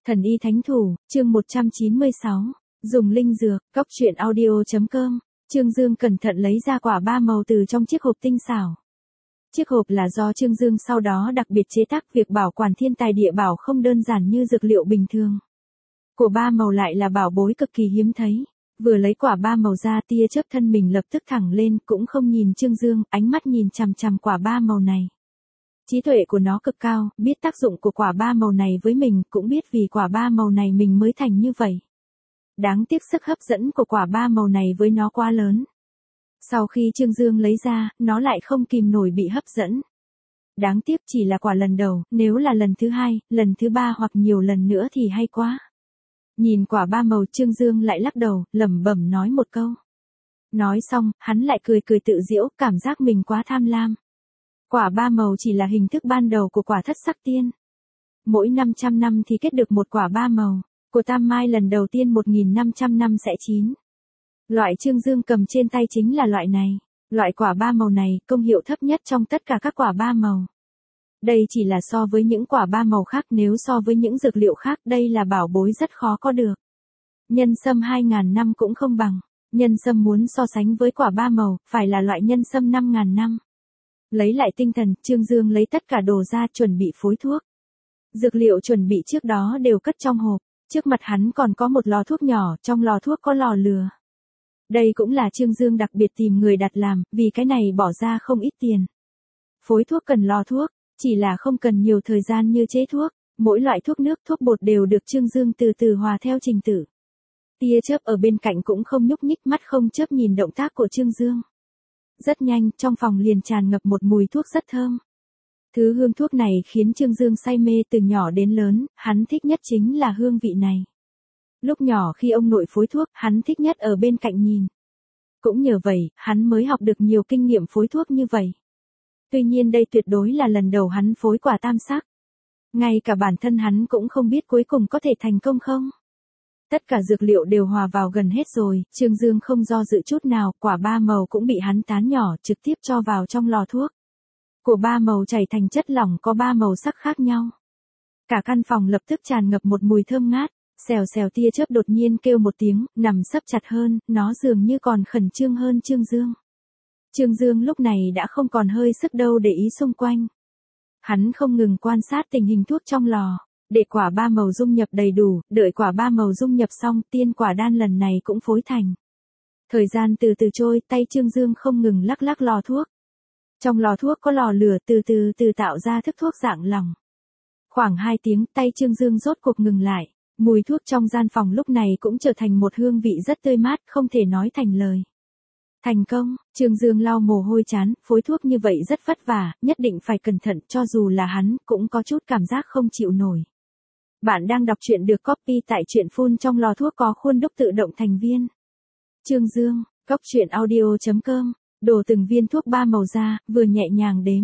Thần y thánh thủ, chương 196, dùng linh dược, cóc truyện audio.com, Trương Dương cẩn thận lấy ra quả ba màu từ trong chiếc hộp tinh xảo. Chiếc hộp là do Trương Dương sau đó đặc biệt chế tác, việc bảo quản thiên tài địa bảo không đơn giản như dược liệu bình thường. Của ba màu lại là bảo bối cực kỳ hiếm thấy. Vừa lấy quả ba màu ra, tia chớp thân mình lập tức thẳng lên, cũng không nhìn Trương Dương, ánh mắt nhìn chằm chằm quả ba màu này. Trí tuệ của nó cực cao, biết tác dụng của quả ba màu này với mình, cũng biết vì quả ba màu này mình mới thành như vậy. Đáng tiếc sức hấp dẫn của quả ba màu này với nó quá lớn. Sau khi Trương Dương lấy ra, nó lại không kìm nổi bị hấp dẫn. Đáng tiếc chỉ là quả lần đầu, nếu là lần thứ hai, lần thứ ba hoặc nhiều lần nữa thì hay quá. Nhìn quả ba màu, Trương Dương lại lắc đầu, lẩm bẩm nói một câu. Nói xong, hắn lại cười cười tự giễu, cảm giác mình quá tham lam. Quả ba màu chỉ là hình thức ban đầu của quả thất sắc tiên. Mỗi 500 năm thì kết được một quả ba màu, của tam mai lần đầu tiên 1.500 năm sẽ chín. Loại Trương Dương cầm trên tay chính là loại này. Loại quả ba màu này, công hiệu thấp nhất trong tất cả các quả ba màu. Đây chỉ là so với những quả ba màu khác, nếu so với những dược liệu khác, đây là bảo bối rất khó có được. Nhân sâm 2.000 năm cũng không bằng. Nhân sâm muốn so sánh với quả ba màu, phải là loại nhân sâm 5.000 năm. Lấy lại tinh thần, Trương Dương lấy tất cả đồ ra chuẩn bị phối thuốc. Dược liệu chuẩn bị trước đó đều cất trong hộp. Trước mặt hắn còn có một lò thuốc nhỏ, trong lò thuốc có lò lửa. Đây cũng là Trương Dương đặc biệt tìm người đặt làm, vì cái này bỏ ra không ít tiền. Phối thuốc cần lò thuốc, chỉ là không cần nhiều thời gian như chế thuốc. Mỗi loại thuốc nước, thuốc bột đều được Trương Dương từ từ hòa theo trình tự. Tia chớp ở bên cạnh cũng không nhúc nhích, mắt không chớp nhìn động tác của Trương Dương. Rất nhanh, trong phòng liền tràn ngập một mùi thuốc rất thơm. Thứ hương thuốc này khiến Trương Dương say mê từ nhỏ đến lớn, hắn thích nhất chính là hương vị này. Lúc nhỏ khi ông nội phối thuốc, hắn thích nhất ở bên cạnh nhìn. Cũng nhờ vậy, hắn mới học được nhiều kinh nghiệm phối thuốc như vậy. Tuy nhiên đây tuyệt đối là lần đầu hắn phối quả tam sắc. Ngay cả bản thân hắn cũng không biết cuối cùng có thể thành công không. Tất cả dược liệu đều hòa vào gần hết rồi, Trương Dương không do dự chút nào, quả ba màu cũng bị hắn tán nhỏ trực tiếp cho vào trong lò thuốc. Của ba màu chảy thành chất lỏng có ba màu sắc khác nhau. Cả căn phòng lập tức tràn ngập một mùi thơm ngát, xèo xèo. Tia chớp đột nhiên kêu một tiếng, nằm sấp chặt hơn, nó dường như còn khẩn trương hơn Trương Dương. Trương Dương lúc này đã không còn hơi sức đâu để ý xung quanh. Hắn không ngừng quan sát tình hình thuốc trong lò. Để quả ba màu dung nhập đầy đủ, đợi quả ba màu dung nhập xong, tiên quả đan lần này cũng phối thành. Thời gian từ từ trôi, tay Trương Dương không ngừng lắc lắc lò thuốc. Trong lò thuốc có lò lửa từ từ tạo ra thức thuốc dạng lỏng. Khoảng 2 tiếng, tay Trương Dương rốt cuộc ngừng lại. Mùi thuốc trong gian phòng lúc này cũng trở thành một hương vị rất tươi mát, không thể nói thành lời. Thành công, Trương Dương lau mồ hôi chán, phối thuốc như vậy rất vất vả, nhất định phải cẩn thận, cho dù là hắn, cũng có chút cảm giác không chịu nổi. Bạn đang đọc truyện được copy tại truyện phun trong lò thuốc có khuôn đúc tự động thành viên. Trương Dương, cóc truyện audio.com, đổ từng viên thuốc ba màu ra, vừa nhẹ nhàng đếm.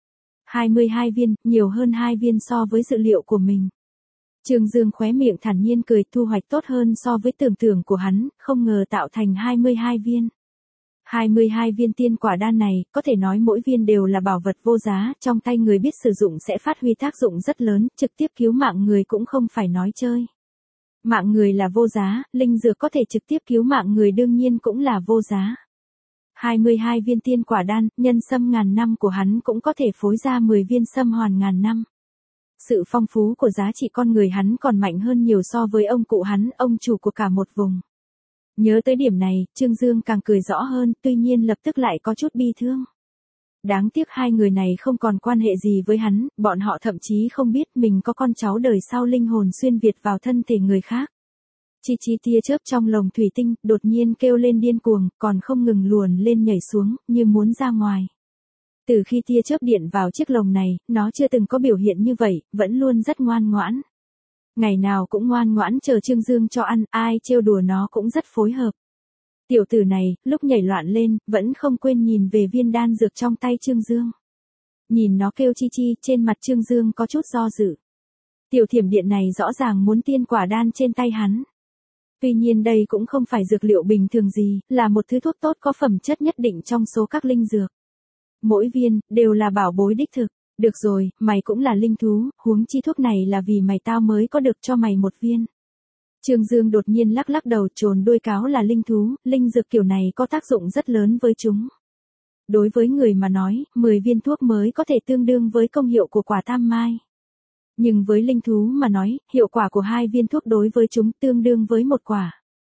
22 viên, nhiều hơn 2 viên so với dự liệu của mình. Trương Dương khóe miệng thản nhiên cười, thu hoạch tốt hơn so với tưởng tượng của hắn, không ngờ tạo thành 22 viên. 22 viên tiên quả đan này, có thể nói mỗi viên đều là bảo vật vô giá, trong tay người biết sử dụng sẽ phát huy tác dụng rất lớn, trực tiếp cứu mạng người cũng không phải nói chơi. Mạng người là vô giá, linh dược có thể trực tiếp cứu mạng người đương nhiên cũng là vô giá. 22 viên tiên quả đan, nhân sâm ngàn năm của hắn cũng có thể phối ra 10 viên sâm hoàn ngàn năm. Sự phong phú của giá trị con người hắn còn mạnh hơn nhiều so với ông cụ hắn, ông chủ của cả một vùng. Nhớ tới điểm này, Trương Dương càng cười rõ hơn, tuy nhiên lập tức lại có chút bi thương. Đáng tiếc hai người này không còn quan hệ gì với hắn, bọn họ thậm chí không biết mình có con cháu đời sau linh hồn xuyên Việt vào thân thể người khác. Chi tia chớp trong lồng thủy tinh, đột nhiên kêu lên điên cuồng, còn không ngừng luồn lên nhảy xuống, như muốn ra ngoài. Từ khi tia chớp điện vào chiếc lồng này, nó chưa từng có biểu hiện như vậy, vẫn luôn rất ngoan ngoãn. Ngày nào cũng ngoan ngoãn chờ Trương Dương cho ăn, ai trêu đùa nó cũng rất phối hợp. Tiểu tử này, lúc nhảy loạn lên, vẫn không quên nhìn về viên đan dược trong tay Trương Dương. Nhìn nó kêu chi, trên mặt Trương Dương có chút do dự. Tiểu thiểm điện này rõ ràng muốn tiên quả đan trên tay hắn. Tuy nhiên đây cũng không phải dược liệu bình thường gì, là một thứ thuốc tốt có phẩm chất nhất định trong số các linh dược. Mỗi viên, đều là bảo bối đích thực. Được rồi, mày cũng là linh thú, huống chi thuốc này là vì mày tao mới có được cho mày một viên. Trương Dương đột nhiên lắc lắc đầu, trồn đuôi cáo là linh thú, linh dược kiểu này có tác dụng rất lớn với chúng. Đối với người mà nói, 10 viên thuốc mới có thể tương đương với công hiệu của quả tam mai. Nhưng với linh thú mà nói, hiệu quả của 2 viên thuốc đối với chúng tương đương với một quả.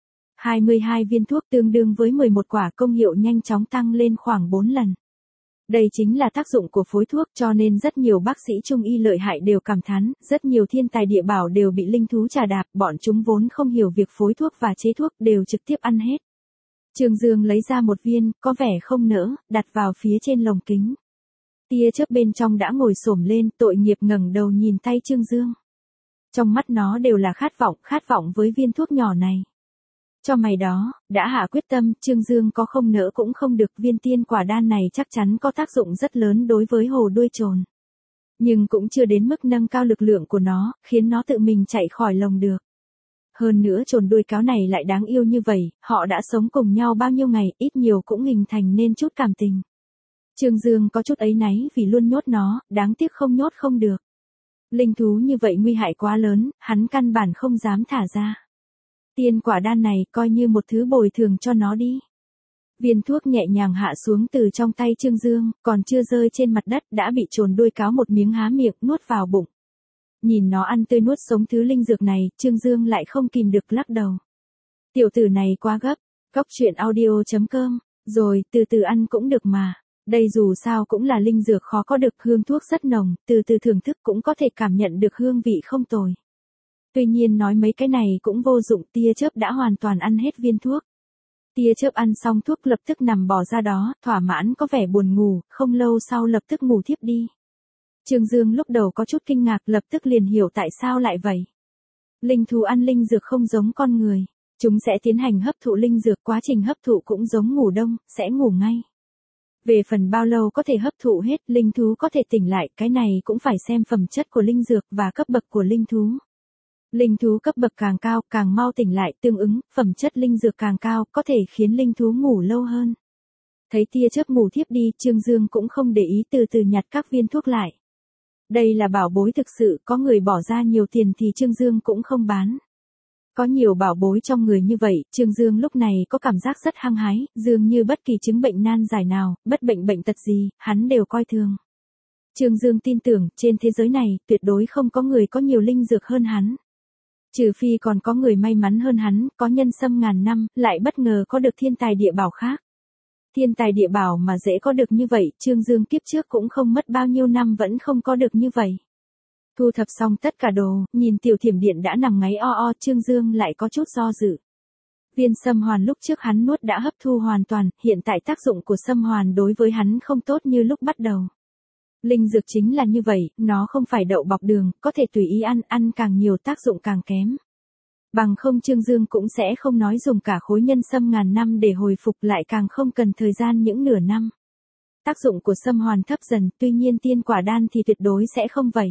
22 viên thuốc tương đương với 11 quả, công hiệu nhanh chóng tăng lên khoảng 4 lần. Đây chính là tác dụng của phối thuốc, cho nên rất nhiều bác sĩ trung y lợi hại đều cảm thán, rất nhiều thiên tài địa bảo đều bị linh thú trà đạp, bọn chúng vốn không hiểu việc phối thuốc và chế thuốc đều trực tiếp ăn hết. Trương Dương lấy ra một viên, có vẻ không nỡ, đặt vào phía trên lồng kính. Tia chớp bên trong đã ngồi xổm lên, tội nghiệp ngẩng đầu nhìn tay Trương Dương. Trong mắt nó đều là khát vọng với viên thuốc nhỏ này. Cho mày đó, đã hạ quyết tâm, Trương Dương có không nỡ cũng không được, viên tiên quả đan này chắc chắn có tác dụng rất lớn đối với hồ đuôi trồn. Nhưng cũng chưa đến mức nâng cao lực lượng của nó, khiến nó tự mình chạy khỏi lồng được. Hơn nữa trồn đuôi cáo này lại đáng yêu như vậy, họ đã sống cùng nhau bao nhiêu ngày, ít nhiều cũng hình thành nên chút cảm tình. Trương Dương có chút áy náy vì luôn nhốt nó, đáng tiếc không nhốt không được. Linh thú như vậy nguy hại quá lớn, hắn căn bản không dám thả ra. Tiên quả đan này coi như một thứ bồi thường cho nó đi. Viên thuốc nhẹ nhàng hạ xuống từ trong tay Trương Dương, còn chưa rơi trên mặt đất đã bị trồn đuôi cáo một miếng há miệng nuốt vào bụng. Nhìn nó ăn tươi nuốt sống thứ linh dược này, Trương Dương lại không kìm được lắc đầu. Tiểu tử này quá gấp, coctruyện.audio.com, rồi từ từ ăn cũng được mà. Đây dù sao cũng là linh dược khó có được, hương thuốc rất nồng, từ từ thưởng thức cũng có thể cảm nhận được hương vị không tồi. Tuy nhiên nói mấy cái này cũng vô dụng, tia chớp đã hoàn toàn ăn hết viên thuốc. Tia chớp ăn xong thuốc lập tức nằm bò ra đó, thỏa mãn có vẻ buồn ngủ, không lâu sau lập tức ngủ thiếp đi. Trương Dương lúc đầu có chút kinh ngạc, lập tức liền hiểu tại sao lại vậy. Linh thú ăn linh dược không giống con người, chúng sẽ tiến hành hấp thụ linh dược, quá trình hấp thụ cũng giống ngủ đông, sẽ ngủ ngay. Về phần bao lâu có thể hấp thụ hết, linh thú có thể tỉnh lại, cái này cũng phải xem phẩm chất của linh dược và cấp bậc của linh thú. Linh thú cấp bậc càng cao, càng mau tỉnh lại, tương ứng, phẩm chất linh dược càng cao, có thể khiến linh thú ngủ lâu hơn. Thấy tia chớp ngủ thiếp đi, Trương Dương cũng không để ý, từ từ nhặt các viên thuốc lại. Đây là bảo bối thực sự, có người bỏ ra nhiều tiền thì Trương Dương cũng không bán. Có nhiều bảo bối trong người như vậy, Trương Dương lúc này có cảm giác rất hăng hái, dường như bất kỳ chứng bệnh nan giải nào, bất bệnh bệnh tật gì, hắn đều coi thường. Trương Dương tin tưởng, trên thế giới này, tuyệt đối không có người có nhiều linh dược hơn hắn. Trừ phi còn có người may mắn hơn hắn, có nhân sâm ngàn năm, lại bất ngờ có được thiên tài địa bảo khác. Thiên tài địa bảo mà dễ có được như vậy, Trương Dương kiếp trước cũng không mất bao nhiêu năm vẫn không có được như vậy. Thu thập xong tất cả đồ, nhìn tiểu thiểm điện đã nằm ngáy o, Trương Dương lại có chút do dự. Viên sâm hoàn lúc trước hắn nuốt đã hấp thu hoàn toàn, hiện tại tác dụng của sâm hoàn đối với hắn không tốt như lúc bắt đầu. Linh dược chính là như vậy, nó không phải đậu bọc đường, có thể tùy ý ăn càng nhiều tác dụng càng kém. Bằng không Trương Dương cũng sẽ không nói dùng cả khối nhân sâm ngàn năm để hồi phục, lại càng không cần thời gian những nửa năm. Tác dụng của sâm hoàn thấp dần, tuy nhiên tiên quả đan thì tuyệt đối sẽ không vậy.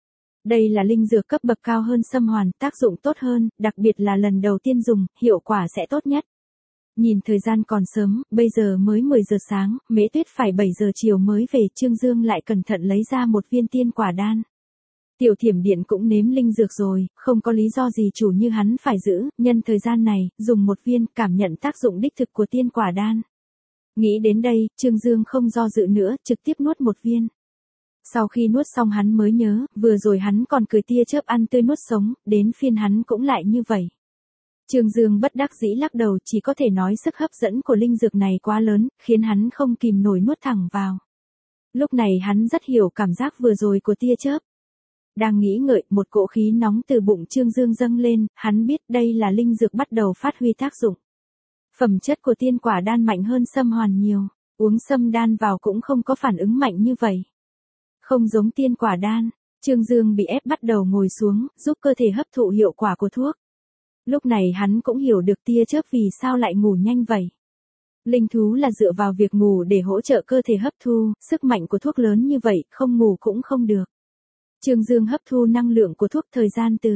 Đây là linh dược cấp bậc cao hơn sâm hoàn, tác dụng tốt hơn, đặc biệt là lần đầu tiên dùng, hiệu quả sẽ tốt nhất. Nhìn thời gian còn sớm, bây giờ mới 10 giờ sáng, Mễ Tuyết phải 7 giờ chiều mới về, Trương Dương lại cẩn thận lấy ra một viên tiên quả đan. Tiểu thiểm điện cũng nếm linh dược rồi, không có lý do gì chủ như hắn phải giữ, nhân thời gian này, dùng một viên, cảm nhận tác dụng đích thực của tiên quả đan. Nghĩ đến đây, Trương Dương không do dự nữa, trực tiếp nuốt một viên. Sau khi nuốt xong hắn mới nhớ, vừa rồi hắn còn cười tia chớp ăn tươi nuốt sống, đến phiên hắn cũng lại như vậy. Trương Dương bất đắc dĩ lắc đầu, chỉ có thể nói sức hấp dẫn của linh dược này quá lớn, khiến hắn không kìm nổi nuốt thẳng vào. Lúc này hắn rất hiểu cảm giác vừa rồi của tia chớp. Đang nghĩ ngợi, một cỗ khí nóng từ bụng Trương Dương dâng lên, hắn biết đây là linh dược bắt đầu phát huy tác dụng. Phẩm chất của tiên quả đan mạnh hơn sâm hoàn nhiều, uống sâm đan vào cũng không có phản ứng mạnh như vậy. Không giống tiên quả đan, Trương Dương bị ép bắt đầu ngồi xuống, giúp cơ thể hấp thụ hiệu quả của thuốc. Lúc này hắn cũng hiểu được tia chớp vì sao lại ngủ nhanh vậy. Linh thú là dựa vào việc ngủ để hỗ trợ cơ thể hấp thu, sức mạnh của thuốc lớn như vậy, không ngủ cũng không được. Trương Dương hấp thu năng lượng của thuốc, thời gian từ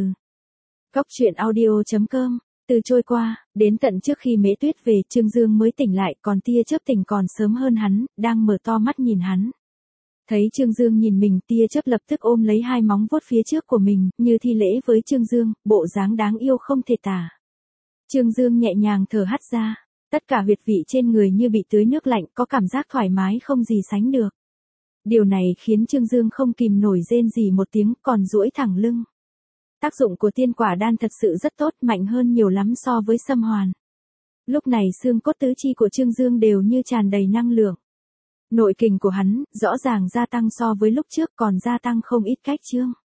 coctruyện.audio.com từ trôi qua, đến tận trước khi Mễ Tuyết về, Trương Dương mới tỉnh lại, còn tia chớp tỉnh còn sớm hơn hắn, đang mở to mắt nhìn hắn. Thấy Trương Dương nhìn mình, tia chớp lập tức ôm lấy hai móng vuốt phía trước của mình, như thi lễ với Trương Dương, bộ dáng đáng yêu không thể tả. Trương Dương nhẹ nhàng thở hắt ra, tất cả huyệt vị trên người như bị tưới nước lạnh, có cảm giác thoải mái không gì sánh được. Điều này khiến Trương Dương không kìm nổi rên rỉ một tiếng, còn duỗi thẳng lưng. Tác dụng của tiên quả đan thật sự rất tốt, mạnh hơn nhiều lắm so với sâm hoàn. Lúc này xương cốt tứ chi của Trương Dương đều như tràn đầy năng lượng. Nội kình của hắn, rõ ràng gia tăng so với lúc trước, còn gia tăng không ít cách chương.